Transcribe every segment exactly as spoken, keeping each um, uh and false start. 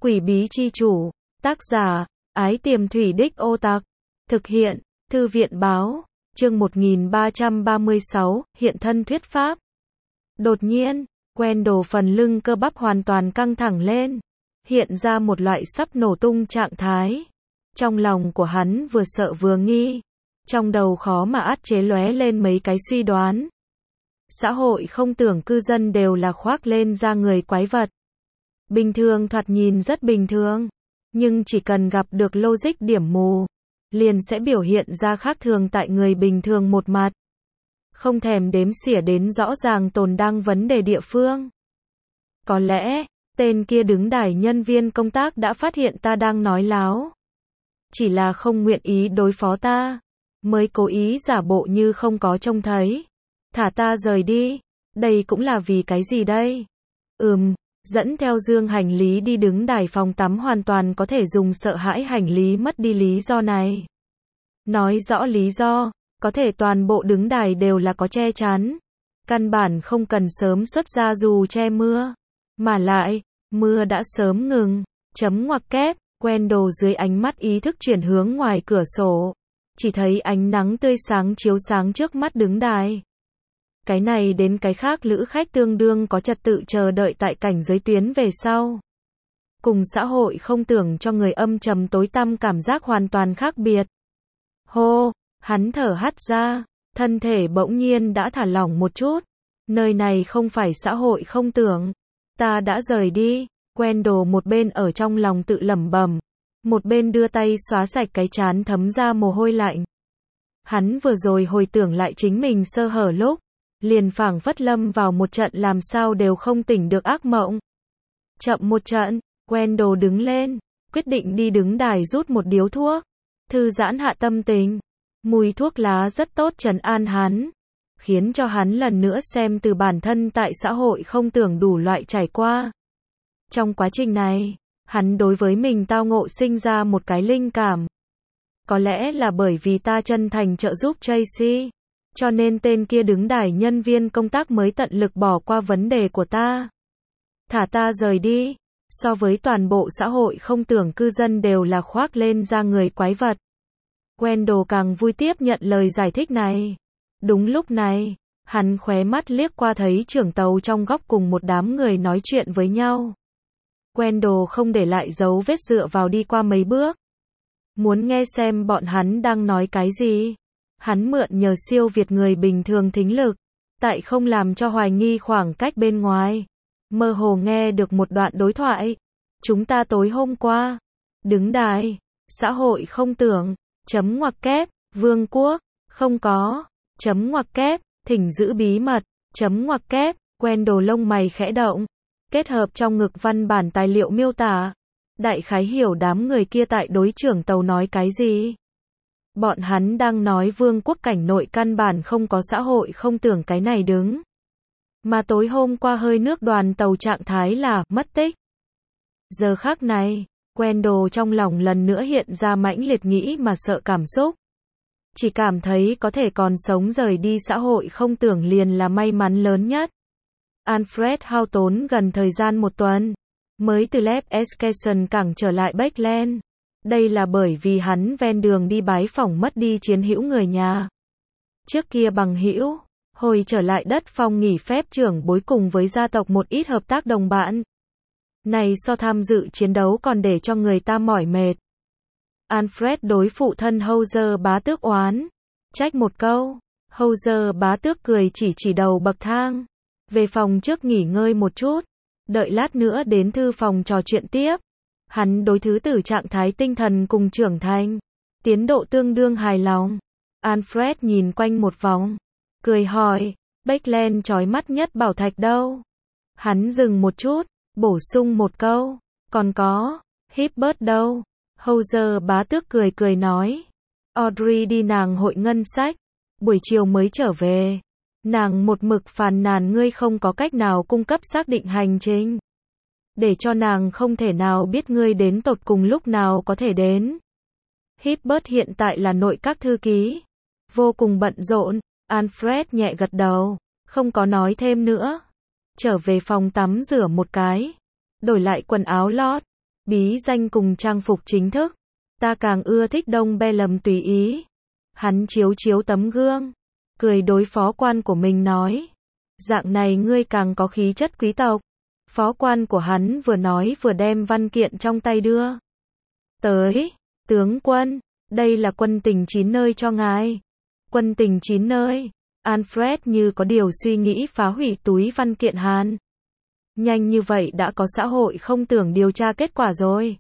Quỷ bí chi chủ, tác giả, Ái Tiềm Thủy Đích Ô Tặc, thực hiện, Thư viện báo, chương một nghìn ba trăm ba mươi sáu, hiện thân thuyết pháp. Đột nhiên, Wendell phần lưng cơ bắp hoàn toàn căng thẳng lên, hiện ra một loại sắp nổ tung trạng thái. Trong lòng của hắn vừa sợ vừa nghi, trong đầu khó mà át chế lóe lên mấy cái suy đoán. Xã hội không tưởng cư dân đều là khoác lên da người quái vật. Bình thường thoạt nhìn rất bình thường, nhưng chỉ cần gặp được logic điểm mù, liền sẽ biểu hiện ra khác thường tại người bình thường một mặt. Không thèm đếm xỉa đến rõ ràng tồn đang vấn đề địa phương. Có lẽ, tên kia đứng đài nhân viên công tác đã phát hiện ta đang nói láo. Chỉ là không nguyện ý đối phó ta, mới cố ý giả bộ như không có trông thấy. Thả ta rời đi, đây cũng là vì cái gì đây? Ừm, dẫn theo dương hành lý đi đứng đài phòng tắm hoàn toàn có thể dùng sợ hãi hành lý mất đi lý do này. Nói rõ lý do, có thể toàn bộ đứng đài đều là có che chắn. Căn bản không cần sớm xuất ra dù che mưa. Mà lại, mưa đã sớm ngừng, chấm ngoặc kép, Wendell dưới ánh mắt ý thức chuyển hướng ngoài cửa sổ. Chỉ thấy ánh nắng tươi sáng chiếu sáng trước mắt đứng đài. Cái này đến cái khác lữ khách tương đương có trật tự chờ đợi tại cảnh giới tuyến về sau. Cùng xã hội không tưởng cho người âm trầm tối tăm cảm giác hoàn toàn khác biệt. Hô, hắn thở hắt ra, thân thể bỗng nhiên đã thả lỏng một chút. Nơi này không phải xã hội không tưởng. Ta đã rời đi. Wendell một bên ở trong lòng tự lẩm bẩm, một bên đưa tay xóa sạch cái trán thấm ra mồ hôi lạnh. Hắn vừa rồi hồi tưởng lại chính mình sơ hở lúc, liền phảng phất lâm vào một trận làm sao đều không tỉnh được ác mộng. Chậm một trận, Wendell đứng lên, quyết định đi đứng đài rút một điếu thuốc, thư giãn hạ tâm tình. Mùi thuốc lá rất tốt trấn an hắn, khiến cho hắn lần nữa xem từ bản thân tại xã hội không tưởng đủ loại trải qua. Trong quá trình này, hắn đối với mình tao ngộ sinh ra một cái linh cảm. Có lẽ là bởi vì ta chân thành trợ giúp Tracy, cho nên tên kia đứng đài nhân viên công tác mới tận lực bỏ qua vấn đề của ta. Thả ta rời đi, so với toàn bộ xã hội không tưởng cư dân đều là khoác lên da người quái vật. Wendell càng vui tiếp nhận lời giải thích này. Đúng lúc này, hắn khóe mắt liếc qua thấy trưởng tàu trong góc cùng một đám người nói chuyện với nhau. Wendell không để lại dấu vết dựa vào đi qua mấy bước. Muốn nghe xem bọn hắn đang nói cái gì. Hắn mượn nhờ siêu việt người bình thường thính lực, tại không làm cho hoài nghi khoảng cách bên ngoài. Mơ hồ nghe được một đoạn đối thoại. Chúng ta tối hôm qua, đứng đài, xã hội không tưởng, chấm ngoặc kép, vương quốc, không có, chấm ngoặc kép, thỉnh giữ bí mật, chấm ngoặc kép, Wendell lông mày khẽ động. Kết hợp trong ngực văn bản tài liệu miêu tả. Đại khái hiểu đám người kia tại đối trưởng tàu nói cái gì. Bọn hắn đang nói vương quốc cảnh nội căn bản không có xã hội không tưởng cái này đứng. Mà tối hôm qua hơi nước đoàn tàu trạng thái là mất tích. Giờ khắc này, Wendell trong lòng lần nữa hiện ra mãnh liệt nghĩ mà sợ cảm xúc. Chỉ cảm thấy có thể còn sống rời đi xã hội không tưởng liền là may mắn lớn nhất. Alfred hao tốn gần thời gian một tuần, mới từ Lep Escation cảng trở lại Backland. Đây là bởi vì hắn ven đường đi bái phỏng mất đi chiến hữu người nhà. Trước kia bằng hữu, hồi trở lại đất phong nghỉ phép trưởng bối cùng với gia tộc một ít hợp tác đồng bạn. Này so tham dự chiến đấu còn để cho người ta mỏi mệt. Alfred đối phụ thân Hauser bá tước oán, trách một câu. Hauser bá tước cười chỉ chỉ đầu bậc thang. Về phòng trước nghỉ ngơi một chút, đợi lát nữa đến thư phòng trò chuyện tiếp. Hắn đối thứ tử trạng thái tinh thần cùng trưởng thành, tiến độ tương đương hài lòng. Alfred nhìn quanh một vòng, cười hỏi, Backland chói mắt nhất bảo thạch đâu? Hắn dừng một chút, bổ sung một câu, còn có, Hibbert đâu? Hauser bá tước cười cười nói, Audrey đi nàng hội ngân sách, buổi chiều mới trở về. Nàng một mực phàn nàn ngươi không có cách nào cung cấp xác định hành trình. Để cho nàng không thể nào biết ngươi đến tột cùng lúc nào có thể đến. Hibbert hiện tại là nội các thư ký. Vô cùng bận rộn. Alfred nhẹ gật đầu, không có nói thêm nữa. Trở về phòng tắm rửa một cái. Đổi lại quần áo lót. bí danh cùng trang phục chính thức. Ta càng ưa thích Đông Be Lầm tùy ý. Hắn chiếu chiếu tấm gương, cười đối phó quan của mình nói. Dạng này ngươi càng có khí chất quý tộc. Phó quan của hắn vừa nói vừa đem văn kiện trong tay đưa. Tới, tướng quân, đây là quân tình chín nơi cho ngài. Quân tình chín nơi. Alfred như có điều suy nghĩ phá hủy túi văn kiện Hàn. Nhanh như vậy đã có xã hội không tưởng điều tra kết quả rồi.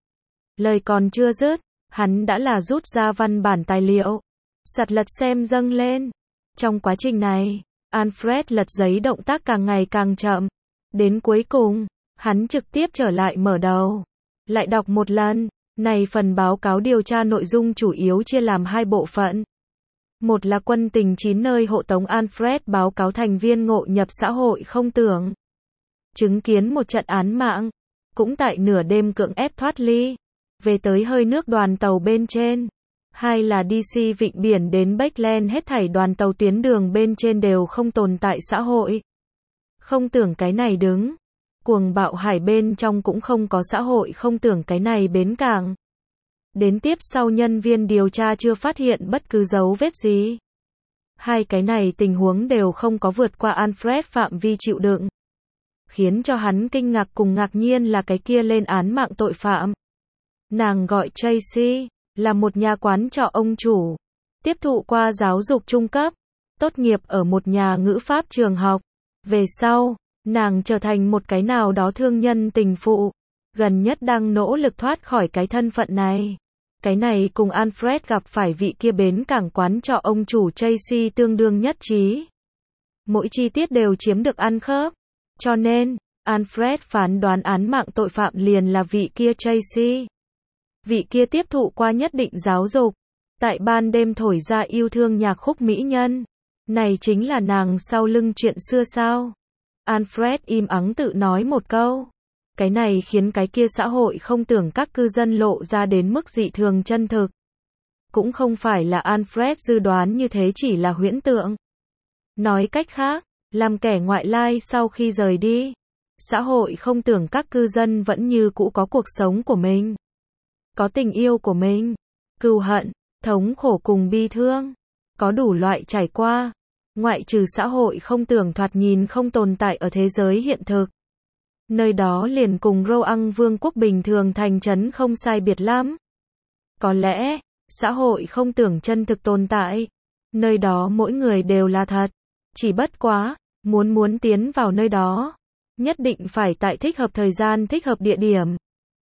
Lời còn chưa dứt, hắn đã là rút ra văn bản tài liệu. Sặt lật xem dâng lên. Trong quá trình này, Alfred lật giấy động tác càng ngày càng chậm. Đến cuối cùng, hắn trực tiếp trở lại mở đầu. Lại đọc một lần. Này phần báo cáo điều tra nội dung chủ yếu chia làm hai bộ phận. Một là quân tình chín nơi hộ tống Alfred báo cáo thành viên ngộ nhập xã hội không tưởng. Chứng kiến một trận án mạng. Cũng tại nửa đêm cưỡng ép thoát ly. Về tới hơi nước đoàn tàu bên trên. Hai là đê xê vịnh biển đến Backland hết thảy đoàn tàu tuyến đường bên trên đều không tồn tại xã hội. Không tưởng cái này đứng. Cuồng bạo hải bên trong cũng không có xã hội không tưởng cái này bến cảng. Đến tiếp sau nhân viên điều tra chưa phát hiện bất cứ dấu vết gì. Hai cái này tình huống đều không có vượt qua Alfred phạm vi chịu đựng. Khiến cho hắn kinh ngạc cùng ngạc nhiên là cái kia lên án mạng tội phạm. Nàng gọi Tracy, là một nhà quán trọ ông chủ. Tiếp thụ qua giáo dục trung cấp. Tốt nghiệp ở một nhà ngữ pháp trường học. Về sau, nàng trở thành một cái nào đó thương nhân tình phụ. Gần nhất đang nỗ lực thoát khỏi cái thân phận này. Cái này cùng Alfred gặp phải vị kia bến cảng quán trọ ông chủ Tracy tương đương nhất trí. Mỗi chi tiết đều chiếm được ăn khớp. Cho nên, Alfred phán đoán án mạng tội phạm liền là vị kia Tracy. Vị kia tiếp thụ qua nhất định giáo dục. Tại ban đêm thổi ra yêu thương nhạc khúc mỹ nhân. Này chính là nàng sau lưng chuyện xưa sao? Alfred im ắng tự nói một câu. Cái này khiến cái kia xã hội không tưởng các cư dân lộ ra đến mức dị thường chân thực. Cũng không phải là Alfred dự đoán như thế chỉ là huyễn tượng. Nói cách khác, làm kẻ ngoại lai sau khi rời đi. Xã hội không tưởng các cư dân vẫn như cũ có cuộc sống của mình. Có tình yêu của mình. Cừu hận, thống khổ cùng bi thương. Có đủ loại trải qua. Ngoại trừ xã hội không tưởng thoạt nhìn không tồn tại ở thế giới hiện thực. Nơi đó liền cùng Roang Vương quốc bình thường thành trấn không sai biệt lắm. Có lẽ, xã hội không tưởng chân thực tồn tại. Nơi đó mỗi người đều là thật. Chỉ bất quá, muốn muốn tiến vào nơi đó. Nhất định phải tại thích hợp thời gian thích hợp địa điểm.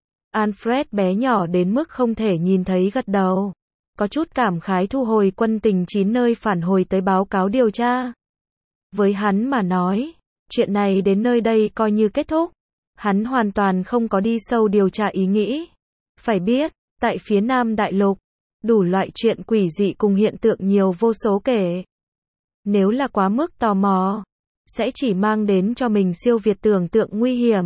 Alfred bé nhỏ đến mức không thể nhìn thấy gật đầu. Có chút cảm khái thu hồi quân tình chín nơi phản hồi tới báo cáo điều tra. Với hắn mà nói, chuyện này đến nơi đây coi như kết thúc. Hắn hoàn toàn không có đi sâu điều tra ý nghĩ. Phải biết, tại phía Nam Đại Lục, đủ loại chuyện quỷ dị cùng hiện tượng nhiều vô số kể. Nếu là quá mức tò mò, sẽ chỉ mang đến cho mình siêu việt tưởng tượng nguy hiểm.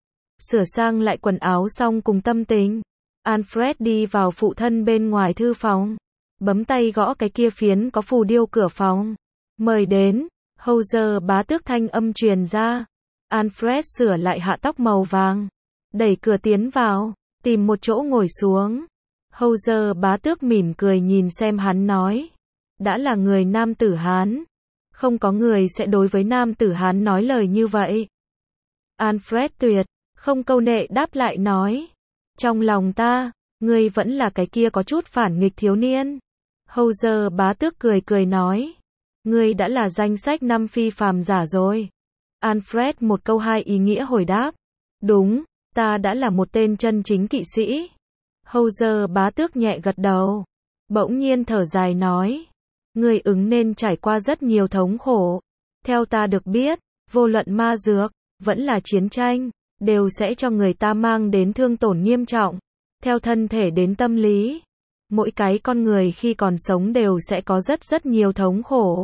Sửa sang lại quần áo xong cùng tâm tình. Alfred đi vào phụ thân bên ngoài thư phòng. Bấm tay gõ cái kia phiến có phù điêu cửa phòng. Mời đến. Howser bá tước thanh âm truyền ra. Alfred sửa lại hạ tóc màu vàng. Đẩy cửa tiến vào. Tìm một chỗ ngồi xuống. Howser bá tước mỉm cười nhìn xem hắn nói. Đã là người nam tử Hán. Không có người sẽ đối với nam tử Hán nói lời như vậy. Alfred tuyệt. Không câu nệ đáp lại nói. Trong lòng ta, ngươi vẫn là cái kia có chút phản nghịch thiếu niên. Howser bá tước cười cười nói. Ngươi đã là danh sách năm phi phàm giả rồi. Alfred một câu hai ý nghĩa hồi đáp. Đúng, ta đã là một tên chân chính kỵ sĩ. Howser bá tước nhẹ gật đầu. Bỗng nhiên thở dài nói. Ngươi ứng nên trải qua rất nhiều thống khổ. Theo ta được biết, vô luận ma dược, vẫn là chiến tranh, đều sẽ cho người ta mang đến thương tổn nghiêm trọng. Theo thân thể đến tâm lý. Mỗi cái con người khi còn sống đều sẽ có rất rất nhiều thống khổ.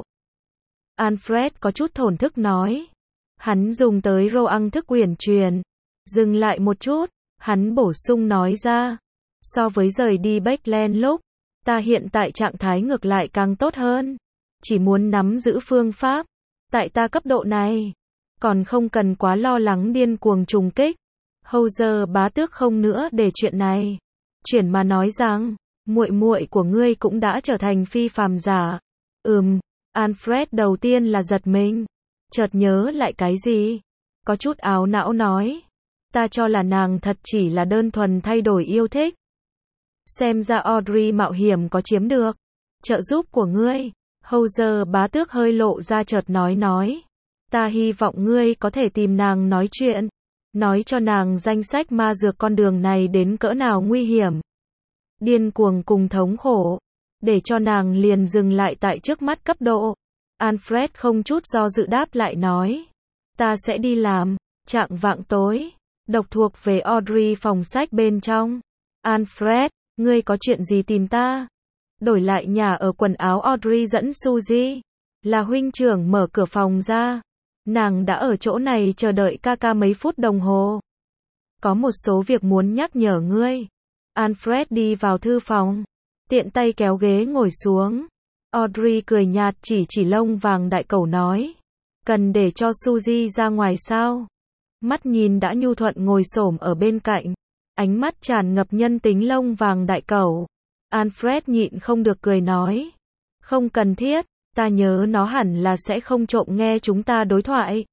Alfred có chút thổn thức nói. Hắn dùng tới Roang thức uyển truyền. Dừng lại một chút, hắn bổ sung nói ra. So với rời đi Backland lúc, ta hiện tại trạng thái ngược lại càng tốt hơn. Chỉ muốn nắm giữ phương pháp. Tại ta cấp độ này, còn không cần quá lo lắng điên cuồng trùng kích. Howzer bá tước không nữa để chuyện này. Chuyển mà nói rằng, muội muội của ngươi cũng đã trở thành phi phàm giả. Ừm, Alfred đầu tiên là giật mình. Chợt nhớ lại cái gì? Có chút áo não nói. Ta cho là nàng thật chỉ là đơn thuần thay đổi yêu thích. Xem ra Audrey mạo hiểm có chiếm được trợ giúp của ngươi. Howzer bá tước hơi lộ ra chợt nói nói. Ta hy vọng ngươi có thể tìm nàng nói chuyện. Nói cho nàng danh sách ma dược con đường này đến cỡ nào nguy hiểm. Điên cuồng cùng thống khổ. Để cho nàng liền dừng lại tại trước mắt cấp độ. Alfred không chút do dự đáp lại nói. Ta sẽ đi làm. Chạng vạng tối. Độc thuộc về Audrey phòng sách bên trong. Alfred, ngươi có chuyện gì tìm ta? Đổi lại nhà ở quần áo Audrey dẫn Suzy. Là huynh trưởng mở cửa phòng ra. Nàng đã ở chỗ này chờ đợi ca ca mấy phút đồng hồ. Có một số việc muốn nhắc nhở ngươi. Alfred đi vào thư phòng. Tiện tay kéo ghế ngồi xuống. Audrey cười nhạt chỉ chỉ lông vàng đại cẩu nói. Cần để cho Suzy ra ngoài sao? Mắt nhìn đã nhu thuận ngồi xổm ở bên cạnh. Ánh mắt tràn ngập nhân tính lông vàng đại cẩu. Alfred nhịn không được cười nói. Không cần thiết, ta nhớ nó hẳn là sẽ không trộm nghe chúng ta đối thoại.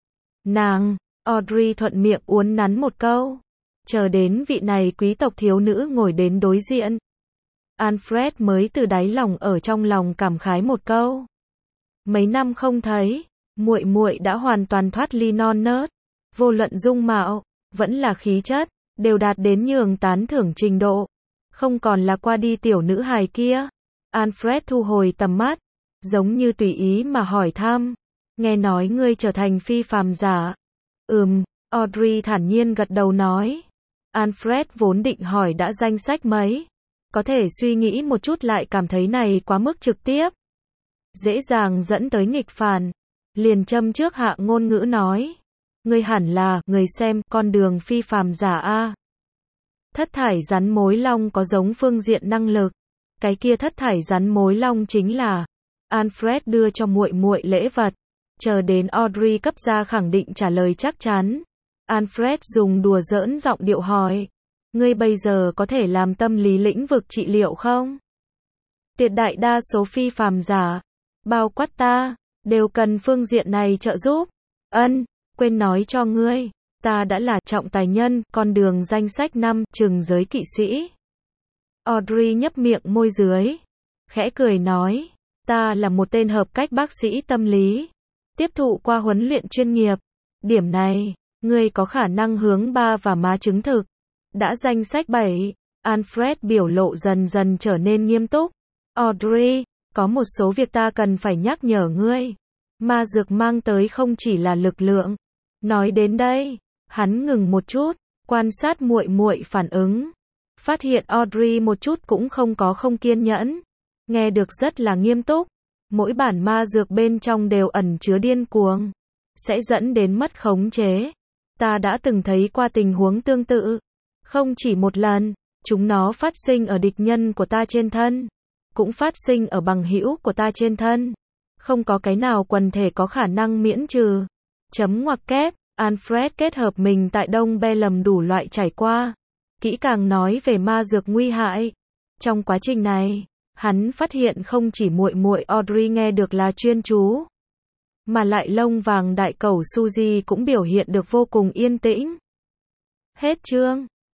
Nàng, Audrey thuận miệng uốn nắn một câu. Chờ đến vị này quý tộc thiếu nữ ngồi đến đối diện. Alfred mới từ đáy lòng ở trong lòng cảm khái một câu. Mấy năm không thấy, muội muội đã hoàn toàn thoát ly non nớt. Vô luận dung mạo, vẫn là khí chất, đều đạt đến nhường tán thưởng trình độ. Không còn là qua đi tiểu nữ hài kia. Alfred thu hồi tầm mắt, giống như tùy ý mà hỏi thăm. Nghe nói ngươi trở thành phi phàm giả. Ừm, Audrey thản nhiên gật đầu nói. Alfred vốn định hỏi đã danh sách mấy. Có thể suy nghĩ một chút lại cảm thấy này quá mức trực tiếp. Dễ dàng dẫn tới nghịch phản. Liền châm trước hạ ngôn ngữ nói. Ngươi hẳn là, người xem, con đường phi phàm giả a. Thất thải rắn mối long có giống phương diện năng lực. Cái kia thất thải rắn mối long chính là. Alfred đưa cho muội muội lễ vật. Chờ đến Audrey cấp ra khẳng định trả lời chắc chắn. Alfred dùng đùa giỡn giọng điệu hỏi. Ngươi bây giờ có thể làm tâm lý lĩnh vực trị liệu không? Tuyệt đại đa số phi phàm giả, bao quát ta, đều cần phương diện này trợ giúp. Ân, quên nói cho ngươi, ta đã là trọng tài nhân, con đường danh sách năm, trừng giới kỵ sĩ. Audrey nhấp miệng môi dưới, khẽ cười nói, ta là một tên hợp cách bác sĩ tâm lý, tiếp thụ qua huấn luyện chuyên nghiệp. Điểm này, ngươi có khả năng hướng ba và má chứng thực. Đã danh sách bảy, Alfred biểu lộ dần dần trở nên nghiêm túc. Audrey, có một số việc ta cần phải nhắc nhở ngươi. Ma dược mang tới không chỉ là lực lượng. Nói đến đây, hắn ngừng một chút, quan sát muội muội phản ứng. Phát hiện Audrey một chút cũng không có không kiên nhẫn. Nghe được rất là nghiêm túc. Mỗi bản ma dược bên trong đều ẩn chứa điên cuồng. Sẽ dẫn đến mất khống chế. Ta đã từng thấy qua tình huống tương tự. Không chỉ một lần, chúng nó phát sinh ở địch nhân của ta trên thân. Cũng phát sinh ở bằng hữu của ta trên thân. Không có cái nào quần thể có khả năng miễn trừ. Chấm ngoặc kép, Alfred kết hợp mình tại Đông Be lầm đủ loại trải qua. Kỹ càng nói về ma dược nguy hại. Trong quá trình này, hắn phát hiện không chỉ muội muội Audrey nghe được là chuyên chú. Mà lại lông vàng đại cẩu Suzy cũng biểu hiện được vô cùng yên tĩnh. Hết chương.